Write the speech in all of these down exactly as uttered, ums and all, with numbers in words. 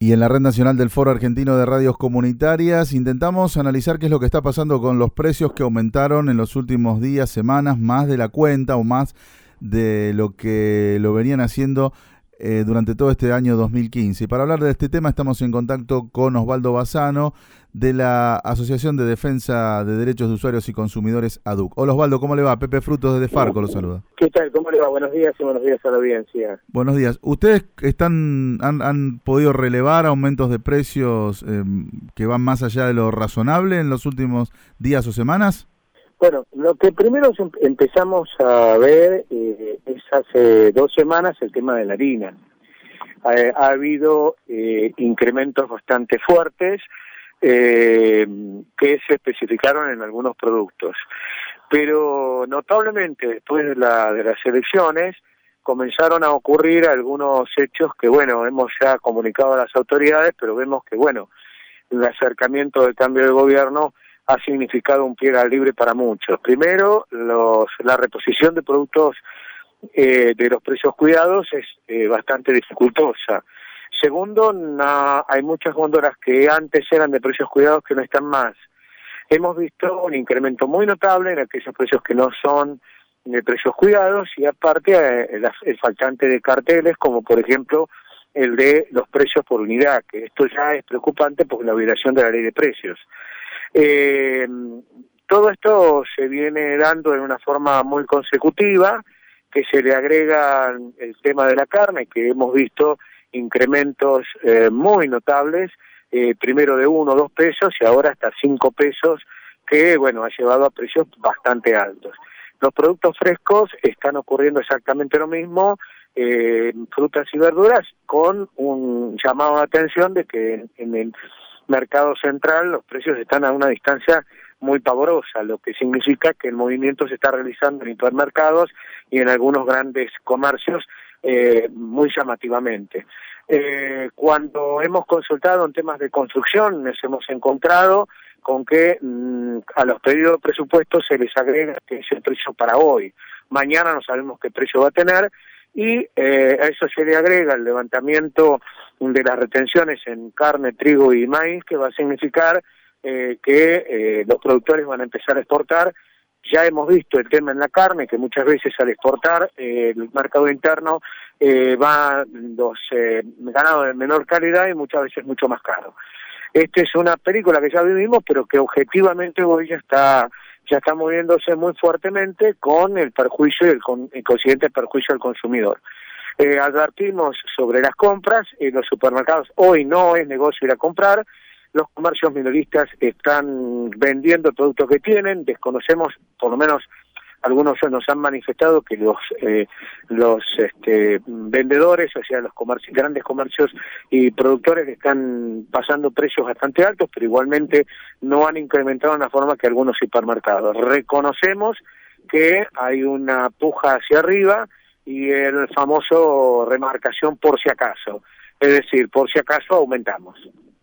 Y en la Red Nacional del Foro Argentino de Radios Comunitarias intentamos analizar qué es lo que está pasando con los precios que aumentaron en los últimos días, semanas, más de la cuenta o más de lo que lo venían haciendo eh, durante todo este año dos mil quince. Y para hablar de este tema estamos en contacto con Osvaldo Bassano de la Asociación de Defensa de Derechos de Usuarios y Consumidores A D U C. Hola Osvaldo, ¿cómo le va? Pepe Frutos desde Farco lo saluda. ¿Qué tal? ¿Cómo le va? Buenos días y buenos días a la audiencia. Buenos días. ¿Ustedes están han, han podido relevar aumentos de precios eh, que van más allá de lo razonable en los últimos días o semanas? Bueno, lo que primero empezamos a ver eh, es hace dos semanas el tema de la harina. Eh, ha habido eh, incrementos bastante fuertes eh, que se especificaron en algunos productos. Pero notablemente después de, la, de las elecciones comenzaron a ocurrir algunos hechos que, bueno, hemos ya comunicado a las autoridades, pero vemos que, bueno, el acercamiento del cambio de gobierno ha significado un pie al libre para muchos. Primero, los, la reposición de productos eh, de los precios cuidados es eh, bastante dificultosa. Segundo, na, hay muchas góndolas que antes eran de precios cuidados que no están más. Hemos visto un incremento muy notable en aquellos precios que no son de precios cuidados y aparte eh, el, el faltante de carteles, como por ejemplo el de los precios por unidad, que esto ya es preocupante por la violación de la ley de precios. Eh, todo esto se viene dando en una forma muy consecutiva, que se le agrega el tema de la carne, que hemos visto incrementos eh, muy notables, eh, primero de uno o dos pesos y ahora hasta cinco pesos, que bueno, ha llevado a precios bastante altos. Los productos frescos están ocurriendo exactamente lo mismo, eh, frutas y verduras, con un llamado de atención de que en, en el mercado central los precios están a una distancia muy pavorosa, lo que significa que el movimiento se está realizando en hipermercados y en algunos grandes comercios eh, muy llamativamente. Eh, cuando hemos consultado en temas de construcción nos hemos encontrado con que mmm, a los pedidos de presupuestos se les agrega que es el precio para hoy. Mañana no sabemos qué precio va a tener y eh, a eso se le agrega el levantamiento de las retenciones en carne, trigo y maíz, que va a significar eh, que eh, los productores van a empezar a exportar. Ya hemos visto el tema en la carne, que muchas veces al exportar eh, el mercado interno eh, va los eh, ganados de menor calidad y muchas veces mucho más caro. Esta es una película que ya vivimos, pero que objetivamente hoy ya está ya está moviéndose muy fuertemente con el perjuicio y el, con, el consiguiente perjuicio al consumidor. Eh, advertimos sobre las compras, en los supermercados hoy no es negocio ir a comprar, los comercios minoristas están vendiendo el producto que tienen, desconocemos, por lo menos algunos nos han manifestado que los eh, los este, vendedores, o sea, los comerci- grandes comercios y productores están pasando precios bastante altos, pero igualmente no han incrementado de una forma que algunos supermercados. Reconocemos que hay una puja hacia arriba y el famoso remarcación por si acaso, es decir, por si acaso aumentamos.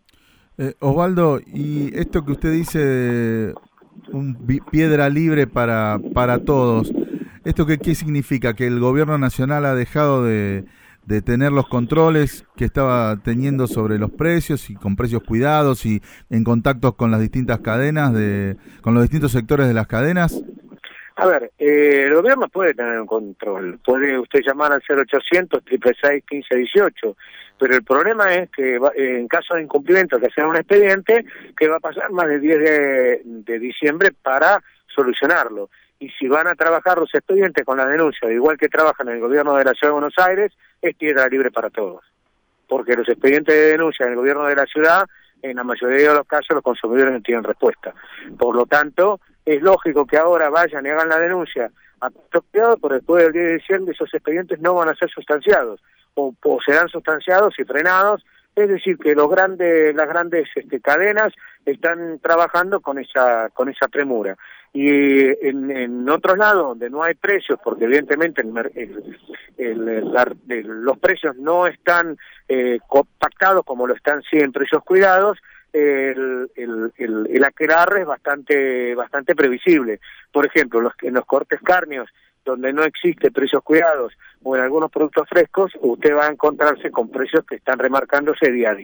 Eh, Osvaldo, y esto que usted dice, un piedra libre para para todos, ¿esto qué, qué significa? ¿Que el gobierno nacional ha dejado de, de tener los controles que estaba teniendo sobre los precios y con precios cuidados y en contactos con las distintas cadenas, de con los distintos sectores de las cadenas? A ver, eh, el gobierno puede tener un control, puede usted llamar al cero ochocientos, seis seis seis, quince dieciocho, pero el problema es que va, en caso de incumplimiento que sea un expediente, que va a pasar más del diez de, de diciembre para solucionarlo. Y si van a trabajar los expedientes con la denuncia, igual que trabajan en el gobierno de la Ciudad de Buenos Aires, es piedra libre para todos. Porque los expedientes de denuncia en el gobierno de la ciudad, en la mayoría de los casos, los consumidores no tienen respuesta. Por lo tanto, es lógico que ahora vayan y hagan la denuncia a cuidado, pero después del diez de diciembre esos expedientes no van a ser sustanciados, o, o serán sustanciados y frenados, es decir, que los grandes, las grandes este, cadenas están trabajando con esa, con esa premura. Y en, en otros lados donde no hay precios, porque evidentemente el, el, el, la, el, los precios no están eh, pactados como lo están sí en precios cuidados, el, el, el, el aquelarre es bastante, bastante previsible. Por ejemplo, los, en los cortes cárneos, donde no existe precios cuidados, o en algunos productos frescos, usted va a encontrarse con precios que están remarcándose día a día.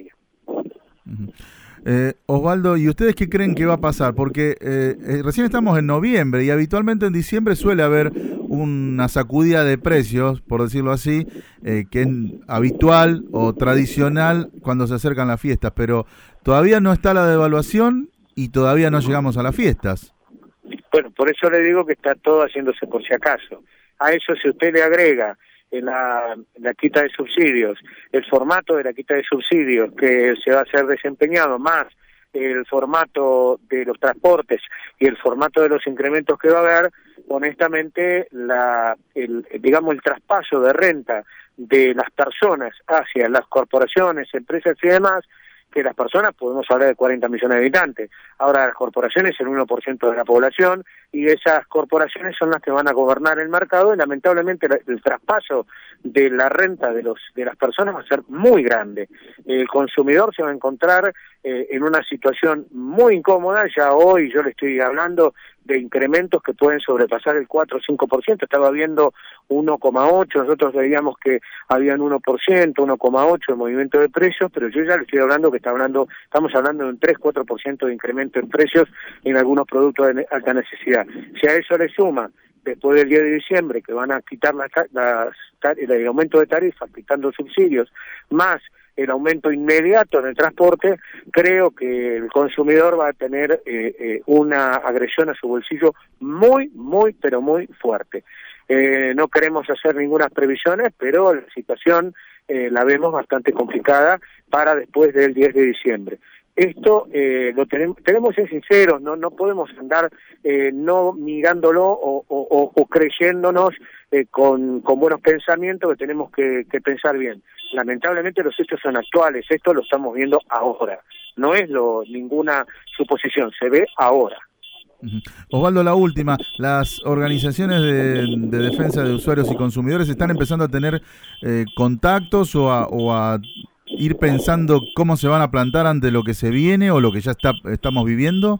Uh-huh. Eh, Osvaldo, ¿y ustedes qué creen que va a pasar? Porque eh, eh, recién estamos en noviembre y habitualmente en diciembre suele haber una sacudida de precios, por decirlo así, eh, que es habitual o tradicional cuando se acercan las fiestas, pero todavía no está la devaluación y todavía no llegamos a las fiestas. Bueno, por eso le digo que está todo haciéndose por si acaso. A eso, si usted le agrega La, la quita de subsidios, el formato de la quita de subsidios que se va a ser desempeñado, más el formato de los transportes y el formato de los incrementos que va a haber, honestamente, la, el, digamos, el traspaso de renta de las personas hacia las corporaciones, empresas y demás, que las personas podemos hablar de cuarenta millones de habitantes. Ahora las corporaciones el uno por ciento de la población y esas corporaciones son las que van a gobernar el mercado y lamentablemente el, el traspaso de la renta de los de las personas va a ser muy grande. El consumidor se va a encontrar eh, en una situación muy incómoda. Ya hoy yo le estoy hablando de incrementos que pueden sobrepasar el cuatro o cinco por ciento, estaba viendo uno coma ocho, nosotros veíamos que habían uno por ciento, uno coma ocho de movimiento de precios, pero yo ya le estoy hablando que está hablando, estamos hablando de un tres a cuatro por ciento de incremento en precios en algunos productos de alta necesidad. Si a eso le suma, después del diez de diciembre, que van a quitar las, las, el aumento de tarifas, quitando subsidios, más el aumento inmediato en el transporte, creo que el consumidor va a tener eh, eh, una agresión a su bolsillo muy, muy, pero muy fuerte. Eh, no queremos hacer ninguna previsiones, pero la situación eh, la vemos bastante complicada para después del diez de diciembre. Esto eh, lo tenemos, tenemos que ser sinceros, no no podemos andar eh, no mirándolo o, o, o creyéndonos eh, con, con buenos pensamientos, que tenemos que, que pensar bien. Lamentablemente los hechos son actuales, esto lo estamos viendo ahora, no es lo ninguna suposición, se ve ahora. Uh-huh. Osvaldo, la última, las organizaciones de, de defensa de usuarios y consumidores están empezando a tener eh, contactos o a, o a ir pensando cómo se van a plantar ante lo que se viene o lo que ya está estamos viviendo.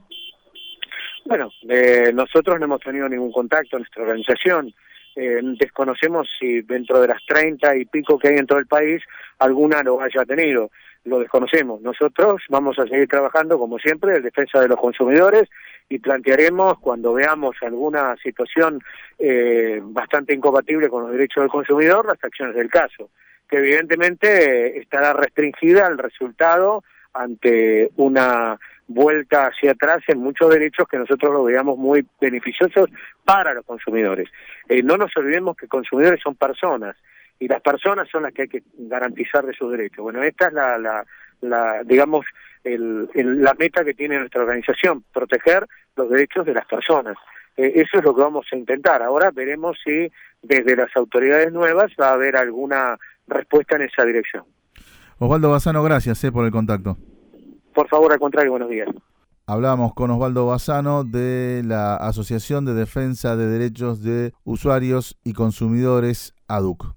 Bueno, eh, nosotros no hemos tenido ningún contacto en nuestra organización. Eh, desconocemos si dentro de las treinta y pico que hay en todo el país, alguna lo haya tenido. Lo desconocemos. Nosotros vamos a seguir trabajando, como siempre, en defensa de los consumidores y plantearemos, cuando veamos alguna situación eh, bastante incompatible con los derechos del consumidor, las acciones del caso, que evidentemente eh, estará restringida al resultado ante una vuelta hacia atrás en muchos derechos que nosotros lo veamos muy beneficiosos para los consumidores. Eh, no nos olvidemos que consumidores son personas y las personas son las que hay que garantizar de sus derechos. Bueno, esta es la, la, la digamos, el, el, la meta que tiene nuestra organización, proteger los derechos de las personas. Eh, eso es lo que vamos a intentar. Ahora veremos si desde las autoridades nuevas va a haber alguna respuesta en esa dirección. Osvaldo Bassano, gracias eh, por el contacto. Por favor, al contrario, buenos días. Hablábamos con Osvaldo Bassano de la Asociación de Defensa de Derechos de Usuarios y Consumidores, A D U C.